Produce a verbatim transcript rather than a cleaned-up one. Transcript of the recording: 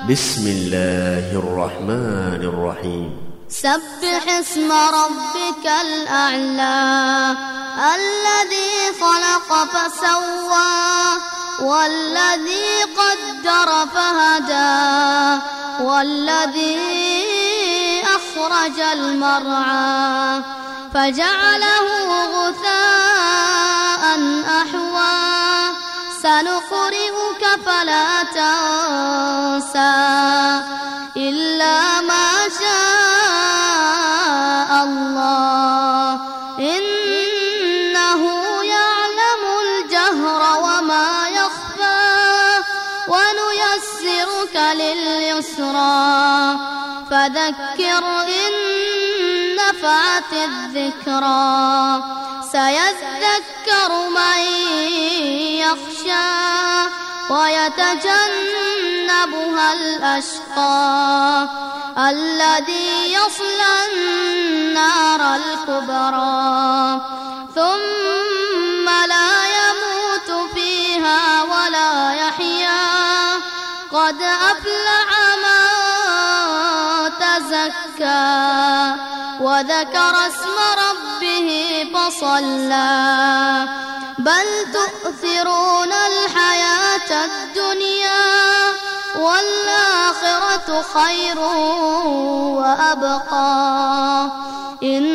بسم الله الرحمن الرحيم. سبح اسم ربك الأعلى الذي خلق فسوى والذي قدر فهدى والذي أخرج المرعى فجعله غثاء أحوى سنقرئك فلا تنسى إلا ما شاء الله إنه يعلم الجهر وما يخفى ونيسرك لليسرى فذكر إن نفعت الذكرى سيذكر من يخشى ويتجنبها الأشقى الذي يصلى النار الكبرى ثم لا يموت فيها ولا يحيا قد أفلح من تزكى وذكر اسم ربه فصلى بل تؤثرون الحياة الدنيا والآخرة خير وأبقى إن